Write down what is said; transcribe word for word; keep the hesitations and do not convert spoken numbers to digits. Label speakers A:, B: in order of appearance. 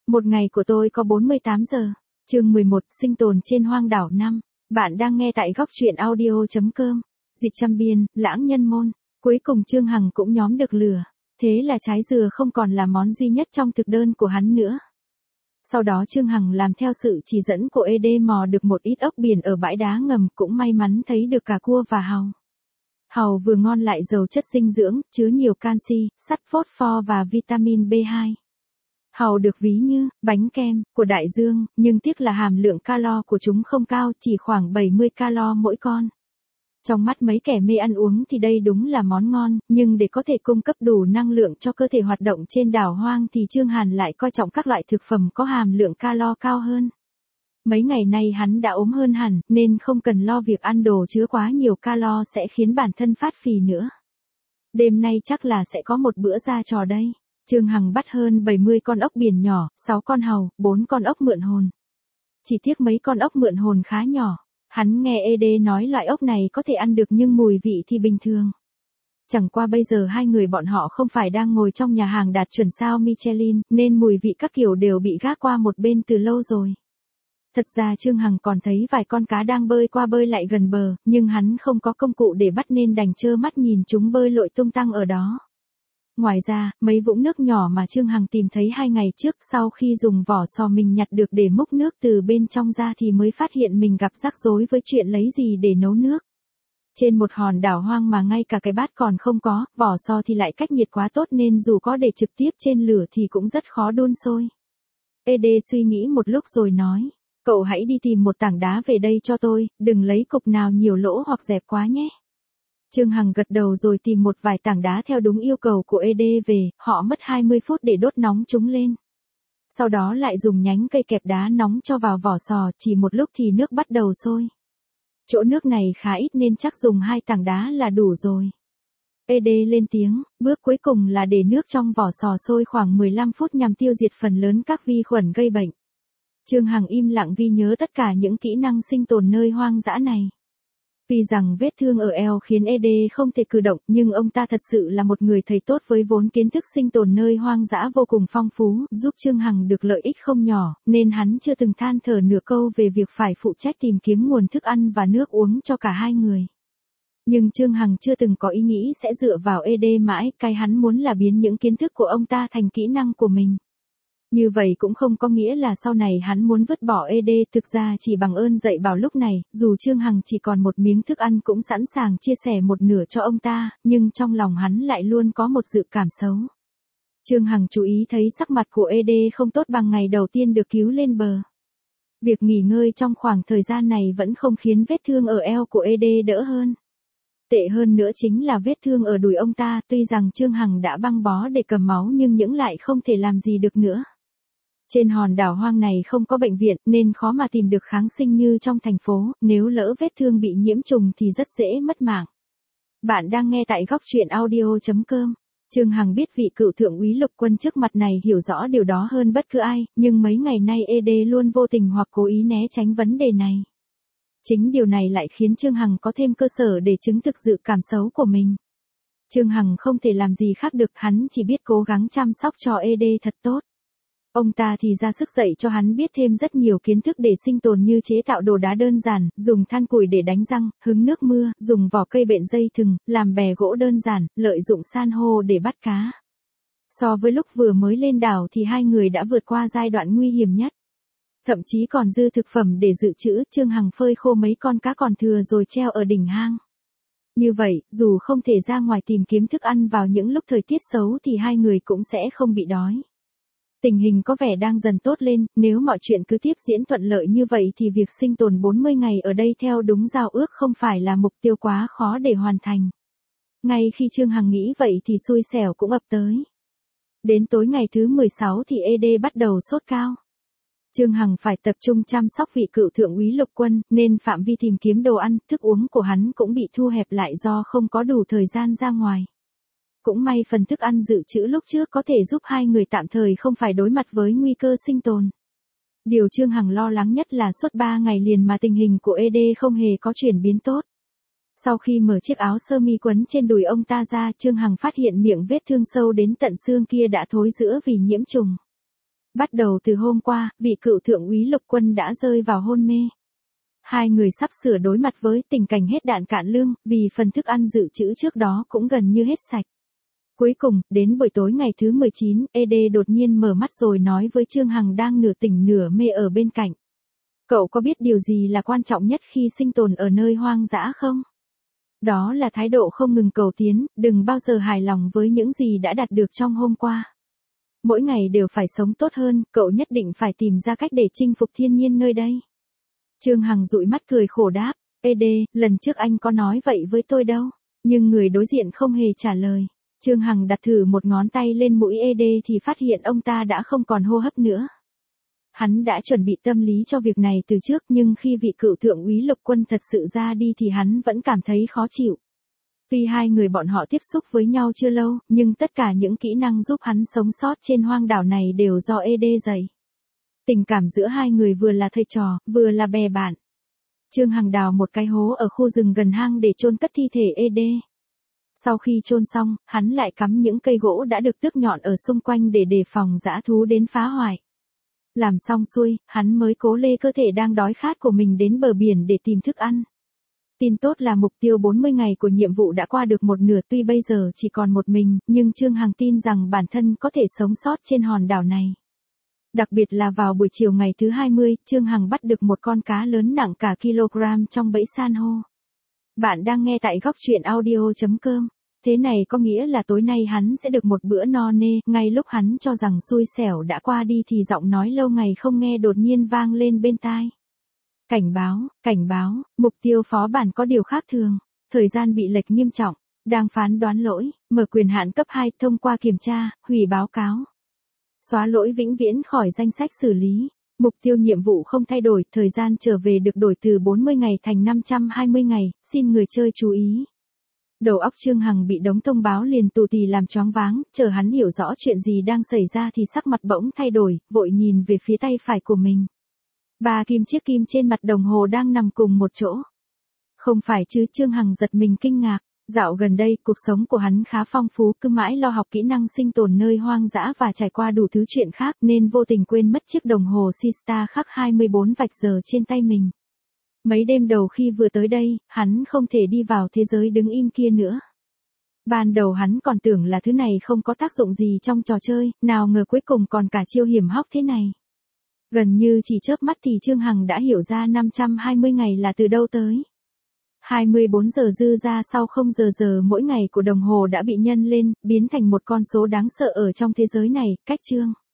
A: Một ngày của tôi có bốn mươi tám giờ. Chương mười một, sinh tồn trên hoang đảo năm. Bạn đang nghe tại góc truyện audio chấm com. Dịch trăm biên, lãng nhân môn. Cuối cùng Trương Hằng cũng nhóm được lửa. Thế là trái dừa không còn là món duy nhất trong thực đơn của hắn nữa. Sau đó Trương Hằng làm theo sự chỉ dẫn của ê đê mò được một ít ốc biển ở bãi đá ngầm, cũng may mắn thấy được cả cua và hàu. Hàu vừa ngon lại giàu chất dinh dưỡng, chứa nhiều canxi, sắt, phốt pho và vitamin B hai. Hàu được ví như bánh kem của đại dương, nhưng tiếc là hàm lượng calo của chúng không cao, chỉ khoảng bảy mươi calo mỗi con. Trong mắt mấy kẻ mê ăn uống thì đây đúng là món ngon, nhưng để có thể cung cấp đủ năng lượng cho cơ thể hoạt động trên đảo hoang thì Trương Hàn lại coi trọng các loại thực phẩm có hàm lượng calo cao hơn. Mấy ngày nay hắn đã ốm hơn hẳn, nên không cần lo việc ăn đồ chứa quá nhiều calo sẽ khiến bản thân phát phì nữa. Đêm nay chắc là sẽ có một bữa ra trò đây. Trương Hằng bắt hơn bảy mươi con ốc biển nhỏ, sáu con hàu, bốn con ốc mượn hồn. Chỉ tiếc mấy con ốc mượn hồn khá nhỏ. Hắn nghe ê đê nói loại ốc này có thể ăn được nhưng mùi vị thì bình thường. Chẳng qua bây giờ hai người bọn họ không phải đang ngồi trong nhà hàng đạt chuẩn sao Michelin, nên mùi vị các kiểu đều bị gác qua một bên từ lâu rồi. Thật ra Trương Hằng còn thấy vài con cá đang bơi qua bơi lại gần bờ, nhưng hắn không có công cụ để bắt nên đành trơ mắt nhìn chúng bơi lội tung tăng ở đó. Ngoài ra, mấy vũng nước nhỏ mà Trương Hằng tìm thấy hai ngày trước, sau khi dùng vỏ sò mình nhặt được để múc nước từ bên trong ra thì mới phát hiện mình gặp rắc rối với chuyện lấy gì để nấu nước. Trên một hòn đảo hoang mà ngay cả cái bát còn không có, vỏ sò thì lại cách nhiệt quá tốt nên dù có để trực tiếp trên lửa thì cũng rất khó đun sôi. ê đê suy nghĩ một lúc rồi nói, cậu hãy đi tìm một tảng đá về đây cho tôi, đừng lấy cục nào nhiều lỗ hoặc dẹp quá nhé. Trương Hằng gật đầu rồi tìm một vài tảng đá theo đúng yêu cầu của ê đê về, họ mất hai mươi phút để đốt nóng chúng lên. Sau đó lại dùng nhánh cây kẹp đá nóng cho vào vỏ sò, chỉ một lúc thì nước bắt đầu sôi. Chỗ nước này khá ít nên chắc dùng hai tảng đá là đủ rồi. ê đê lên tiếng, bước cuối cùng là để nước trong vỏ sò sôi khoảng mười lăm phút nhằm tiêu diệt phần lớn các vi khuẩn gây bệnh. Trương Hằng im lặng ghi nhớ tất cả những kỹ năng sinh tồn nơi hoang dã này. Vì rằng vết thương ở eo khiến ê đê không thể cử động, nhưng ông ta thật sự là một người thầy tốt với vốn kiến thức sinh tồn nơi hoang dã vô cùng phong phú, giúp Trương Hằng được lợi ích không nhỏ, nên hắn chưa từng than thở nửa câu về việc phải phụ trách tìm kiếm nguồn thức ăn và nước uống cho cả hai người. Nhưng Trương Hằng chưa từng có ý nghĩ sẽ dựa vào ê đê mãi, cái hắn muốn là biến những kiến thức của ông ta thành kỹ năng của mình. Như vậy cũng không có nghĩa là sau này hắn muốn vứt bỏ ê đê, thực ra chỉ bằng ơn dạy bảo lúc này, dù Trương Hằng chỉ còn một miếng thức ăn cũng sẵn sàng chia sẻ một nửa cho ông ta, nhưng trong lòng hắn lại luôn có một dự cảm xấu. Trương Hằng chú ý thấy sắc mặt của ê đê không tốt bằng ngày đầu tiên được cứu lên bờ. Việc nghỉ ngơi trong khoảng thời gian này vẫn không khiến vết thương ở eo của ê đê đỡ hơn. Tệ hơn nữa chính là vết thương ở đùi ông ta, tuy rằng Trương Hằng đã băng bó để cầm máu nhưng những lại không thể làm gì được nữa. Trên hòn đảo hoang này không có bệnh viện nên khó mà tìm được kháng sinh như trong thành phố, nếu lỡ vết thương bị nhiễm trùng thì rất dễ mất mạng. Bạn đang nghe tại góc truyện audio chấm com. Trương Hằng biết vị cựu thượng úy lục quân trước mặt này hiểu rõ điều đó hơn bất cứ ai, nhưng mấy ngày nay ê đê luôn vô tình hoặc cố ý né tránh vấn đề này. Chính điều này lại khiến Trương Hằng có thêm cơ sở để chứng thực dự cảm xấu của mình. Trương Hằng không thể làm gì khác được, hắn chỉ biết cố gắng chăm sóc cho ê đê thật tốt. Ông ta thì ra sức dạy cho hắn biết thêm rất nhiều kiến thức để sinh tồn như chế tạo đồ đá đơn giản, dùng than củi để đánh răng, hứng nước mưa, dùng vỏ cây bện dây thừng, làm bè gỗ đơn giản, lợi dụng san hô để bắt cá. So với lúc vừa mới lên đảo thì hai người đã vượt qua giai đoạn nguy hiểm nhất. Thậm chí còn dư thực phẩm để dự trữ, Trương Hằng phơi khô mấy con cá còn thừa rồi treo ở đỉnh hang. Như vậy, dù không thể ra ngoài tìm kiếm thức ăn vào những lúc thời tiết xấu thì hai người cũng sẽ không bị đói. Tình hình có vẻ đang dần tốt lên, nếu mọi chuyện cứ tiếp diễn thuận lợi như vậy thì việc sinh tồn bốn mươi ngày ở đây theo đúng giao ước không phải là mục tiêu quá khó để hoàn thành. Ngay khi Trương Hằng nghĩ vậy thì xui xẻo cũng ập tới. Đến tối ngày thứ mười sáu thì ê đê bắt đầu sốt cao. Trương Hằng phải tập trung chăm sóc vị cựu thượng úy lục quân, nên phạm vi tìm kiếm đồ ăn, thức uống của hắn cũng bị thu hẹp lại do không có đủ thời gian ra ngoài. Cũng may phần thức ăn dự trữ lúc trước có thể giúp hai người tạm thời không phải đối mặt với nguy cơ sinh tồn. Điều Trương Hằng lo lắng nhất là suốt ba ngày liền mà tình hình của ê đê không hề có chuyển biến tốt. Sau khi mở chiếc áo sơ mi quấn trên đùi ông ta ra, Trương Hằng phát hiện miệng vết thương sâu đến tận xương kia đã thối rữa vì nhiễm trùng. Bắt đầu từ hôm qua, vị cựu thượng úy lục quân đã rơi vào hôn mê. Hai người sắp sửa đối mặt với tình cảnh hết đạn cạn lương, vì phần thức ăn dự trữ trước đó cũng gần như hết sạch. Cuối cùng, đến buổi tối ngày thứ mười chín, e đê đột nhiên mở mắt rồi nói với Trương Hằng đang nửa tỉnh nửa mê ở bên cạnh. Cậu có biết điều gì là quan trọng nhất khi sinh tồn ở nơi hoang dã không? Đó là thái độ không ngừng cầu tiến, đừng bao giờ hài lòng với những gì đã đạt được trong hôm qua. Mỗi ngày đều phải sống tốt hơn, cậu nhất định phải tìm ra cách để chinh phục thiên nhiên nơi đây. Trương Hằng dụi mắt cười khổ đáp, ê đê, lần trước anh có nói vậy với tôi đâu, nhưng người đối diện không hề trả lời. Trương Hằng đặt thử một ngón tay lên mũi ê đê thì phát hiện ông ta đã không còn hô hấp nữa. Hắn đã chuẩn bị tâm lý cho việc này từ trước nhưng khi vị cựu thượng úy lục quân thật sự ra đi thì hắn vẫn cảm thấy khó chịu. Vì hai người bọn họ tiếp xúc với nhau chưa lâu, nhưng tất cả những kỹ năng giúp hắn sống sót trên hoang đảo này đều do ê đê dạy. Tình cảm giữa hai người vừa là thầy trò, vừa là bè bạn. Trương Hằng đào một cái hố ở khu rừng gần hang để chôn cất thi thể ê đê. Sau khi chôn xong, hắn lại cắm những cây gỗ đã được tước nhọn ở xung quanh để đề phòng dã thú đến phá hoại. Làm xong xuôi, hắn mới cố lê cơ thể đang đói khát của mình đến bờ biển để tìm thức ăn. Tin tốt là mục tiêu bốn mươi ngày của nhiệm vụ đã qua được một nửa, tuy bây giờ chỉ còn một mình, nhưng Trương Hằng tin rằng bản thân có thể sống sót trên hòn đảo này. Đặc biệt là vào buổi chiều ngày thứ hai mươi, Trương Hằng bắt được một con cá lớn nặng cả kg trong bẫy san hô. Bạn đang nghe tại góc truyện audio chấm com. Thế này có nghĩa là tối nay hắn sẽ được một bữa no nê, ngay lúc hắn cho rằng xui xẻo đã qua đi thì giọng nói lâu ngày không nghe đột nhiên vang lên bên tai. Cảnh báo, cảnh báo, mục tiêu phó bản có điều khác thường, thời gian bị lệch nghiêm trọng, đang phán đoán lỗi, mở quyền hạn cấp hai thông qua kiểm tra, hủy báo cáo. Xóa lỗi vĩnh viễn khỏi danh sách xử lý, mục tiêu nhiệm vụ không thay đổi, thời gian trở về được đổi từ bốn mươi ngày thành năm trăm hai mươi ngày, xin người chơi chú ý. Đầu óc Trương Hằng bị đống thông báo liền tù tì làm choáng váng, chờ hắn hiểu rõ chuyện gì đang xảy ra thì sắc mặt bỗng thay đổi, vội nhìn về phía tay phải của mình. Ba kim chiếc kim trên mặt đồng hồ đang nằm cùng một chỗ. Không phải chứ, Trương Hằng giật mình kinh ngạc. Dạo gần đây, cuộc sống của hắn khá phong phú, cứ mãi lo học kỹ năng sinh tồn nơi hoang dã và trải qua đủ thứ chuyện khác nên vô tình quên mất chiếc đồng hồ Sistar khắc hai mươi bốn vạch giờ trên tay mình. Mấy đêm đầu khi vừa tới đây, hắn không thể đi vào thế giới đứng im kia nữa. Ban đầu hắn còn tưởng là thứ này không có tác dụng gì trong trò chơi, nào ngờ cuối cùng còn cả chiêu hiểm hóc thế này. Gần như chỉ chớp mắt thì Trương Hằng đã hiểu ra năm trăm hai mươi ngày là từ đâu tới. hai mươi bốn giờ dư ra sau không giờ giờ mỗi ngày của đồng hồ đã bị nhân lên, biến thành một con số đáng sợ ở trong thế giới này, cách Trương